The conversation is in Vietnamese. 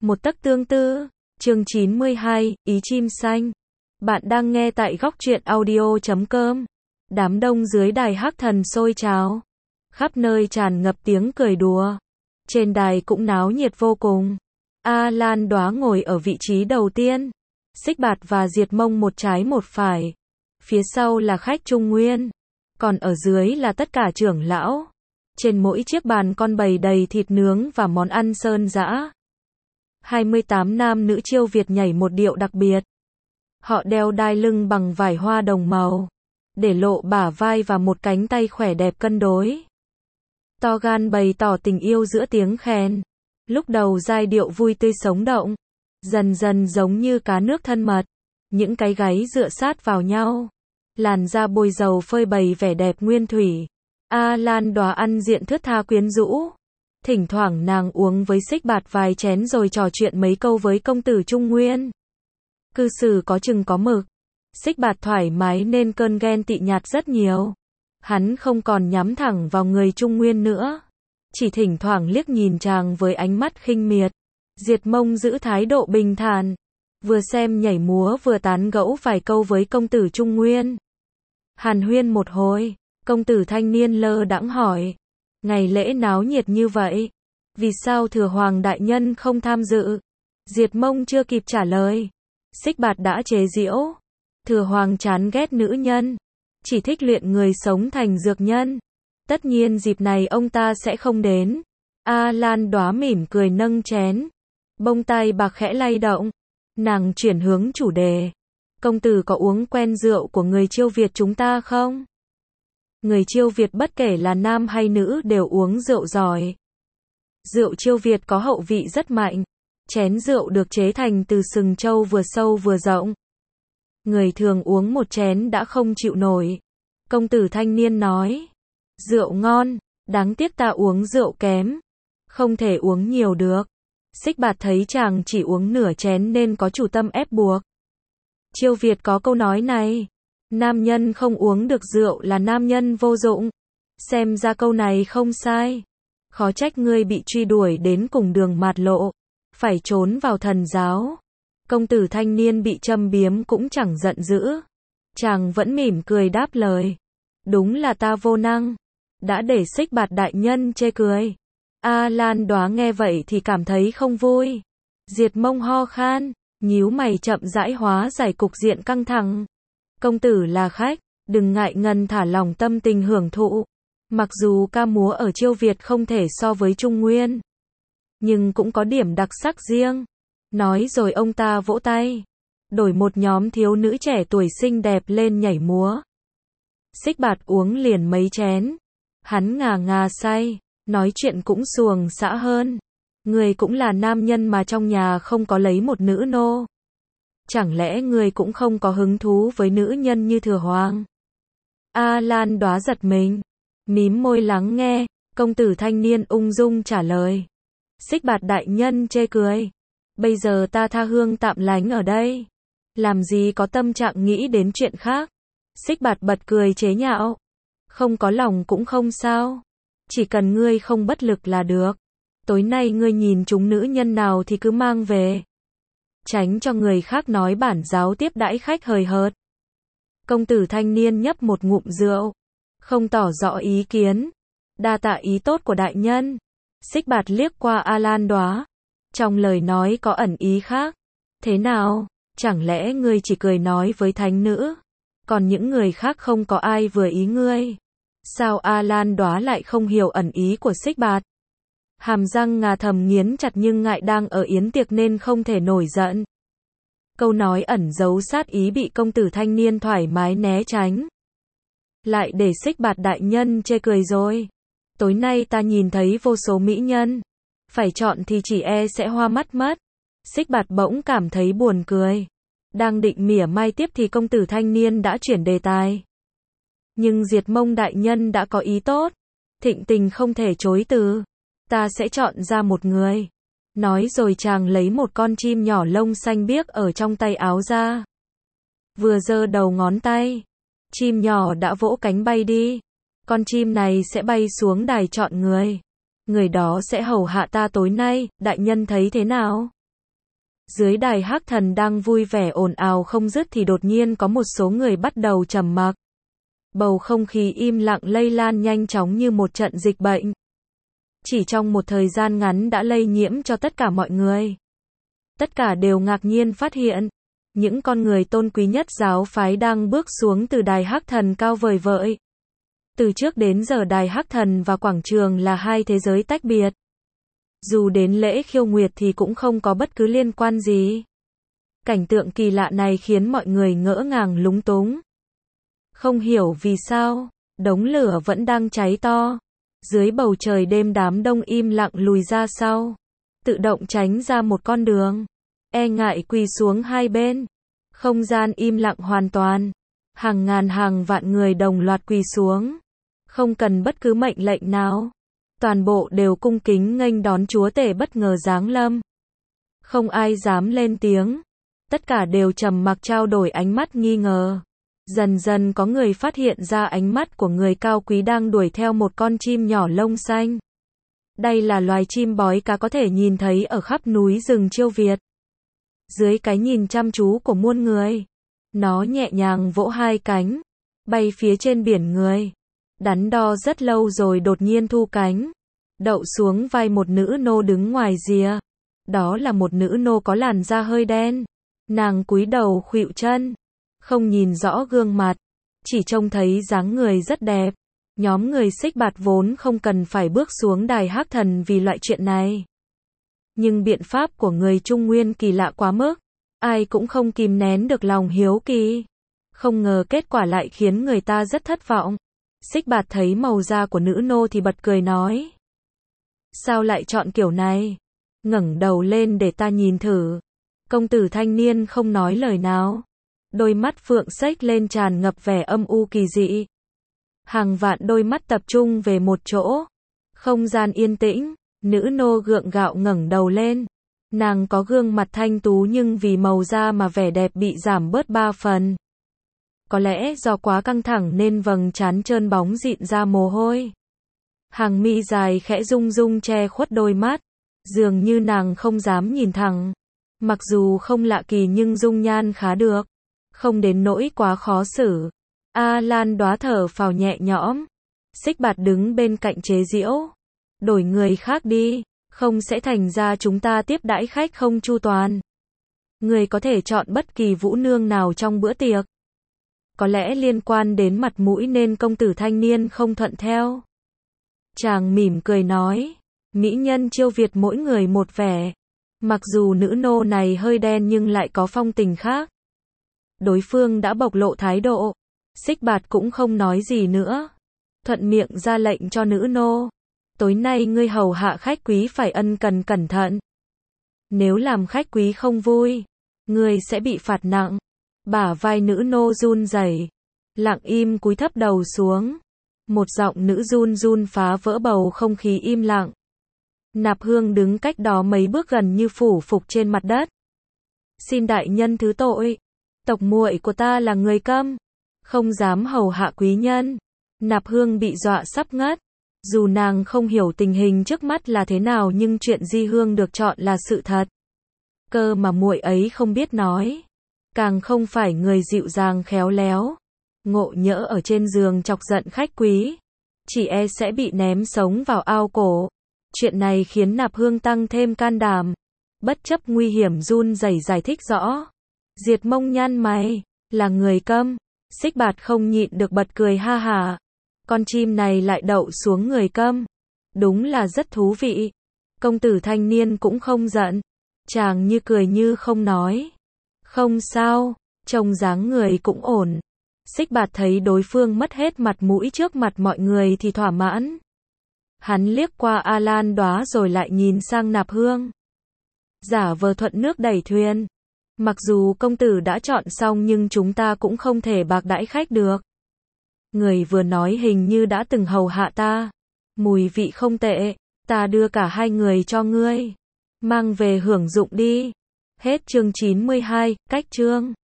Một tấc tương tư, chương 92, ý chim xanh. Bạn đang nghe tại góc truyện audio.com. Đám đông dưới đài hắc thần sôi trào. Khắp nơi tràn ngập tiếng cười đùa. Trên đài cũng náo nhiệt vô cùng. A Lan Đóa ngồi ở vị trí đầu tiên. Xích Bạt và Diệt Mông một trái một phải. Phía sau là khách Trung Nguyên. Còn ở dưới là tất cả trưởng lão. Trên mỗi chiếc bàn con bày đầy thịt nướng và món ăn sơn dã. 28 nam nữ chiêu Việt nhảy một điệu đặc biệt. Họ đeo đai lưng bằng vải hoa đồng màu, để lộ bả vai và một cánh tay khỏe đẹp cân đối. To gan bày tỏ tình yêu giữa tiếng khen. Lúc đầu giai điệu vui tươi sống động, dần dần giống như cá nước thân mật. Những cái gáy dựa sát vào nhau, làn da bôi dầu phơi bày vẻ đẹp nguyên thủy. A Lan Đóa ăn diện thướt tha quyến rũ. Thỉnh thoảng nàng uống với Xích Bạt vài chén rồi trò chuyện mấy câu với công tử Trung Nguyên. Cư xử có chừng có mực. Xích Bạt thoải mái nên cơn ghen tị nhạt rất nhiều. Hắn không còn nhắm thẳng vào người Trung Nguyên nữa, chỉ thỉnh thoảng liếc nhìn chàng với ánh mắt khinh miệt. Diệt Mông giữ thái độ bình thản, vừa xem nhảy múa vừa tán gẫu vài câu với công tử Trung Nguyên. Hàn huyên một hồi, công tử thanh niên lơ đãng hỏi: ngày lễ náo nhiệt như vậy, vì sao Thừa Hoàng đại nhân không tham dự? Diệt Mông chưa kịp trả lời, Xích Bạt đã chế giễu: Thừa Hoàng chán ghét nữ nhân, chỉ thích luyện người sống thành dược nhân. Tất nhiên dịp này ông ta sẽ không đến. A Lan Đóa mỉm cười nâng chén, bông tai bạc khẽ lay động. Nàng chuyển hướng chủ đề: công tử có uống quen rượu của người Chiêu Việt chúng ta không? Người Chiêu Việt bất kể là nam hay nữ đều uống rượu giỏi. Rượu Chiêu Việt có hậu vị rất mạnh. Chén rượu được chế thành từ sừng trâu vừa sâu vừa rộng. Người thường uống một chén đã không chịu nổi. Công tử thanh niên nói: rượu ngon, đáng tiếc ta uống rượu kém. Không thể uống nhiều được. Xích Bạt thấy chàng chỉ uống nửa chén nên có chủ tâm ép buộc. Chiêu Việt có câu nói này: nam nhân không uống được rượu là nam nhân vô dụng. Xem ra câu này không sai. Khó trách ngươi bị truy đuổi đến cùng đường mạt lộ, phải trốn vào thần giáo. Công tử thanh niên bị châm biếm cũng chẳng giận dữ. Chàng vẫn mỉm cười đáp lời: đúng là ta vô năng, đã để Xích Bạt đại nhân chê cười. A Lan Đóa nghe vậy thì cảm thấy không vui. Diệt Mông ho khan, nhíu mày chậm rãi hóa giải cục diện căng thẳng. Công tử là khách, đừng ngại ngần thả lỏng tâm tình hưởng thụ. Mặc dù ca múa ở Chiêu Việt không thể so với Trung Nguyên, nhưng cũng có điểm đặc sắc riêng. Nói rồi ông ta vỗ tay, đổi một nhóm thiếu nữ trẻ tuổi xinh đẹp lên nhảy múa. Xích Bạt uống liền mấy chén. Hắn ngà ngà say, nói chuyện cũng xuồng xã hơn. Người cũng là nam nhân mà trong nhà không có lấy một nữ nô. Chẳng lẽ người cũng không có hứng thú với nữ nhân như Thừa Hoàng? A Lan Đóa giật mình, mím môi lắng nghe. Công tử thanh niên ung dung trả lời: Xích Bạt đại nhân chê cười. Bây giờ ta tha hương tạm lánh ở đây, làm gì có tâm trạng nghĩ đến chuyện khác. Xích Bạt bật cười chế nhạo: không có lòng cũng không sao, chỉ cần ngươi không bất lực là được. Tối nay ngươi nhìn chúng nữ nhân nào thì cứ mang về, tránh cho người khác nói bản giáo tiếp đãi khách hời hợt. Công tử thanh niên nhấp một ngụm rượu, không tỏ rõ ý kiến. Đa tạ ý tốt của đại nhân. Xích Bạt liếc qua A Lan Đóa, trong lời nói có ẩn ý khác. Thế nào, chẳng lẽ ngươi chỉ cười nói với thánh nữ, còn những người khác không có ai vừa ý ngươi? Sao A Lan Đóa lại không hiểu ẩn ý của Xích Bạt? Hàm răng ngà thầm nghiến chặt nhưng ngại đang ở yến tiệc nên không thể nổi giận. Câu nói ẩn giấu sát ý bị công tử thanh niên thoải mái né tránh. Lại để Xích Bạt đại nhân chê cười rồi. Tối nay ta nhìn thấy vô số mỹ nhân, phải chọn thì chỉ e sẽ hoa mắt mất. Xích Bạt bỗng cảm thấy buồn cười. Đang định mỉa mai tiếp thì công tử thanh niên đã chuyển đề tài. Nhưng Diệt Mông đại nhân đã có ý tốt, thịnh tình không thể chối từ. Ta sẽ chọn ra một người. Nói rồi chàng lấy một con chim nhỏ lông xanh biếc ở trong tay áo ra. Vừa giơ đầu ngón tay, chim nhỏ đã vỗ cánh bay đi. Con chim này sẽ bay xuống đài chọn người. Người đó sẽ hầu hạ ta tối nay, đại nhân thấy thế nào? Dưới đài hắc thần đang vui vẻ ồn ào không dứt thì đột nhiên có một số người bắt đầu trầm mặc. Bầu không khí im lặng lây lan nhanh chóng như một trận dịch bệnh. Chỉ trong một thời gian ngắn đã lây nhiễm cho tất cả mọi người. Tất cả đều ngạc nhiên phát hiện, những con người tôn quý nhất giáo phái đang bước xuống từ đài hắc thần cao vời vợi. Từ trước đến giờ đài hắc thần và quảng trường là hai thế giới tách biệt. Dù đến lễ khiêu nguyệt thì cũng không có bất cứ liên quan gì. Cảnh tượng kỳ lạ này khiến mọi người ngỡ ngàng lúng túng. Không hiểu vì sao, đống lửa vẫn đang cháy to. Dưới bầu trời đêm đám đông im lặng lùi ra sau. Tự động tránh ra một con đường. E ngại quỳ xuống hai bên. Không gian im lặng hoàn toàn. Hàng ngàn hàng vạn người đồng loạt quỳ xuống. Không cần bất cứ mệnh lệnh nào. Toàn bộ đều cung kính nghênh đón Chúa Tể bất ngờ giáng lâm. Không ai dám lên tiếng. Tất cả đều trầm mặc trao đổi ánh mắt nghi ngờ. Dần dần có người phát hiện ra ánh mắt của người cao quý đang đuổi theo một con chim nhỏ lông xanh. Đây là loài chim bói cá có thể nhìn thấy ở khắp núi rừng Chiêu Việt. Dưới cái nhìn chăm chú của muôn người, nó nhẹ nhàng vỗ hai cánh, bay phía trên biển người. Đắn đo rất lâu rồi đột nhiên thu cánh, đậu xuống vai một nữ nô đứng ngoài rìa. Đó là một nữ nô có làn da hơi đen. Nàng cúi đầu khuỵu chân, không nhìn rõ gương mặt, chỉ trông thấy dáng người rất đẹp. Nhóm người Xích Bạt vốn không cần phải bước xuống đài hắc thần vì loại chuyện này. Nhưng biện pháp của người Trung Nguyên kỳ lạ quá mức, ai cũng không kìm nén được lòng hiếu kỳ. Không ngờ kết quả lại khiến người ta rất thất vọng. Xích Bạt thấy màu da của nữ nô thì bật cười nói. Sao lại chọn kiểu này? Ngẩng đầu lên để ta nhìn thử. Công tử thanh niên không nói lời nào. Đôi mắt phượng xếch lên tràn ngập vẻ âm u kỳ dị. Hàng vạn đôi mắt tập trung về một chỗ. Không gian yên tĩnh, nữ nô gượng gạo ngẩng đầu lên. Nàng có gương mặt thanh tú nhưng vì màu da mà vẻ đẹp bị giảm bớt 3 phần. Có lẽ do quá căng thẳng nên vầng trán trơn bóng dịn ra mồ hôi. Hàng mi dài khẽ rung rung che khuất đôi mắt. Dường như nàng không dám nhìn thẳng. Mặc dù không lạ kỳ nhưng dung nhan khá được. Không đến nỗi quá khó xử. A Lan Đoá thở phào nhẹ nhõm. Xích Bạt đứng bên cạnh chế giễu. Đổi người khác đi, không sẽ thành ra chúng ta tiếp đãi khách không chu toàn. Người có thể chọn bất kỳ vũ nương nào trong bữa tiệc. Có lẽ liên quan đến mặt mũi nên công tử thanh niên không thuận theo. Chàng mỉm cười nói, mỹ nhân Chiêu Việt mỗi người một vẻ. Mặc dù nữ nô này hơi đen nhưng lại có phong tình khác. Đối phương đã bộc lộ thái độ. Xích Bạt cũng không nói gì nữa. Thuận miệng ra lệnh cho nữ nô. Tối nay ngươi hầu hạ khách quý phải ân cần cẩn thận. Nếu làm khách quý không vui, ngươi sẽ bị phạt nặng. Bả vai nữ nô run rẩy, lặng im cúi thấp đầu xuống. Một giọng nữ run run phá vỡ bầu không khí im lặng. Nạp Hương đứng cách đó mấy bước gần như phủ phục trên mặt đất. Xin đại nhân thứ tội. Tộc muội của ta là người câm, không dám hầu hạ quý nhân. Nạp Hương bị dọa sắp ngất. Dù nàng không hiểu tình hình trước mắt là thế nào nhưng chuyện Di Hương được chọn là sự thật. Cơ mà muội ấy không biết nói. Càng không phải người dịu dàng khéo léo. Ngộ nhỡ ở trên giường chọc giận khách quý, chỉ e sẽ bị ném sống vào ao cổ. Chuyện này khiến Nạp Hương tăng thêm can đảm. Bất chấp nguy hiểm run rẩy giải thích rõ. Diệt Mông nhăn mày, là người câm. Xích Bạt không nhịn được bật cười ha hả. Con chim này lại đậu xuống người câm. Đúng là rất thú vị. Công tử thanh niên cũng không giận. Chàng như cười như không nói. Không sao, trông dáng người cũng ổn. Xích Bạt thấy đối phương mất hết mặt mũi trước mặt mọi người thì thỏa mãn. Hắn liếc qua A Lan Đoá rồi lại nhìn sang Nạp Hương. Giả vờ thuận nước đẩy thuyền. Mặc dù công tử đã chọn xong nhưng chúng ta cũng không thể bạc đãi khách được. Người vừa nói hình như đã từng hầu hạ ta. Mùi vị không tệ, ta đưa cả hai người cho ngươi. Mang về hưởng dụng đi. Hết chương 92, cách chương.